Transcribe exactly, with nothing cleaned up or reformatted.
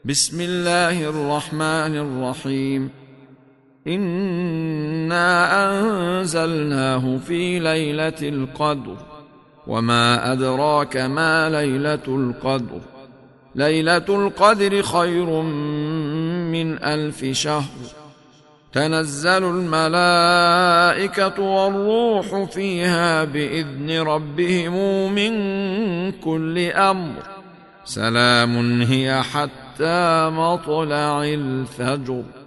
بسم الله الرحمن الرحيم. إنا أنزلناه في ليلة القدر، وما أدراك ما ليلة القدر. ليلة القدر خير من ألف شهر. تنزل الملائكة والروح فيها بإذن ربهم من كل أمر. سلام هي حتى مطلع الفجر.